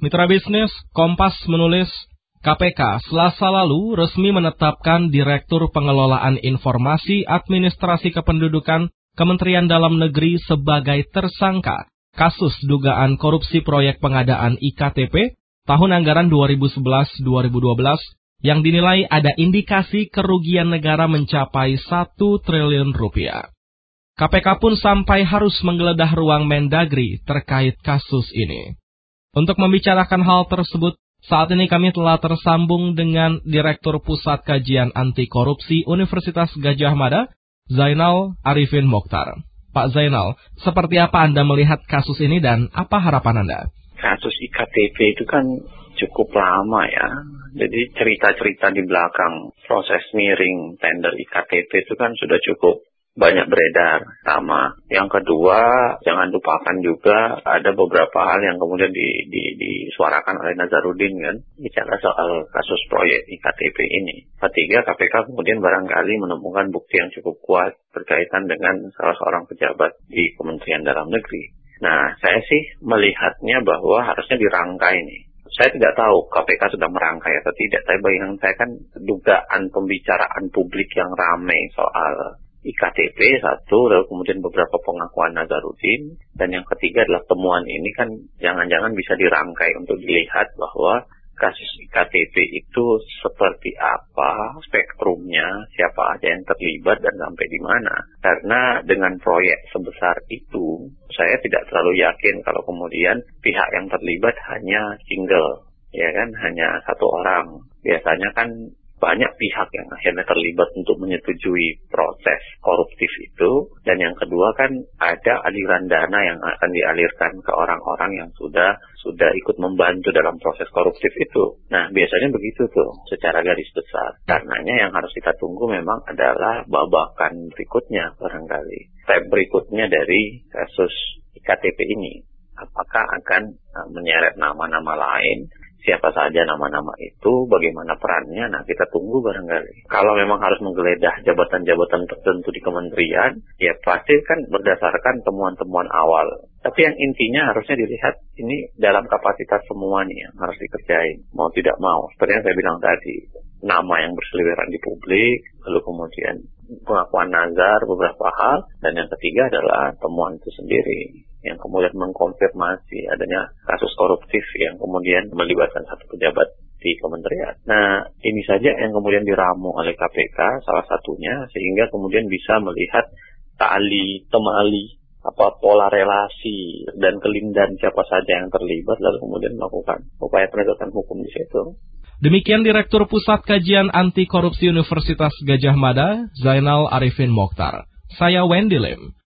Mitra bisnis, Kompas menulis, KPK Selasa lalu resmi menetapkan Direktur Pengelolaan Informasi Administrasi Kependudukan Kementerian Dalam Negeri sebagai tersangka kasus dugaan korupsi proyek pengadaan IKTP tahun anggaran 2011-2012 yang dinilai ada indikasi kerugian negara mencapai 1 triliun rupiah. KPK pun sampai harus menggeledah ruang Mendagri terkait kasus ini. Untuk membicarakan hal tersebut, saat ini kami telah tersambung dengan Direktur Pusat Kajian Anti Korupsi Universitas Gadjah Mada, Zainal Arifin Mokhtar. Pak Zainal, seperti apa Anda melihat kasus ini dan apa harapan Anda? Kasus IKTP itu kan cukup lama ya. Jadi cerita-cerita di belakang proses miring tender IKTP itu kan sudah cukup banyak beredar. Pertama. Yang kedua, jangan lupakan juga ada beberapa hal yang kemudian disuarakan oleh Nazarudin kan, bicara soal kasus proyek IKTP ini. Ketiga, KPK kemudian barangkali menemukan bukti yang cukup kuat berkaitan dengan salah seorang pejabat di Kementerian Dalam Negeri. Nah, saya sih melihatnya bahwa harusnya dirangkai nih. Saya tidak tahu KPK sudah merangkai atau tidak, tapi bayangan saya kan dugaan pembicaraan publik yang ramai soal IKTP satu, lalu kemudian beberapa pengakuan Nazarudin, dan yang ketiga adalah temuan ini kan jangan-jangan bisa dirangkai untuk dilihat bahwa kasus IKTP itu seperti apa, spektrumnya, siapa aja yang terlibat dan sampai di mana. Karena dengan proyek sebesar itu, saya tidak terlalu yakin kalau kemudian pihak yang terlibat hanya single, ya kan, hanya satu orang. Biasanya kan banyak pihak yang akhirnya terlibat untuk menyetujui proses koruptif itu. Dan yang kedua kan ada aliran dana yang akan dialirkan ke orang-orang yang sudah ikut membantu dalam proses koruptif itu. Nah, biasanya begitu tuh secara garis besar. Karenanya yang harus kita tunggu memang adalah babakan berikutnya barangkali. Step berikutnya dari kasus IKTP ini. Apakah akan menyeret nama-nama lain? Siapa saja nama-nama itu, bagaimana perannya, nah kita tunggu barangkali. Kalau memang harus menggeledah jabatan-jabatan tertentu di kementerian, ya pasti kan berdasarkan temuan-temuan awal. Tapi yang intinya harusnya dilihat ini dalam kapasitas semuanya yang harus dikerjain, mau tidak mau. Seperti yang saya bilang tadi, nama yang berseliweran di publik, lalu kemudian pengakuan Nazar beberapa hal, dan yang ketiga adalah temuan itu sendiri yang kemudian mengkonfirmasi adanya kasus koruptif yang kemudian melibatkan satu pejabat di kementerian. Nah, ini saja yang kemudian diramu oleh KPK salah satunya, sehingga kemudian bisa melihat temali, pola relasi dan kelindahan siapa saja yang terlibat, lalu kemudian melakukan upaya penegakan hukum di situ. Demikian Direktur Pusat Kajian Anti Korupsi Universitas Gadjah Mada, Zainal Arifin Mokhtar. Saya Wendy Lim.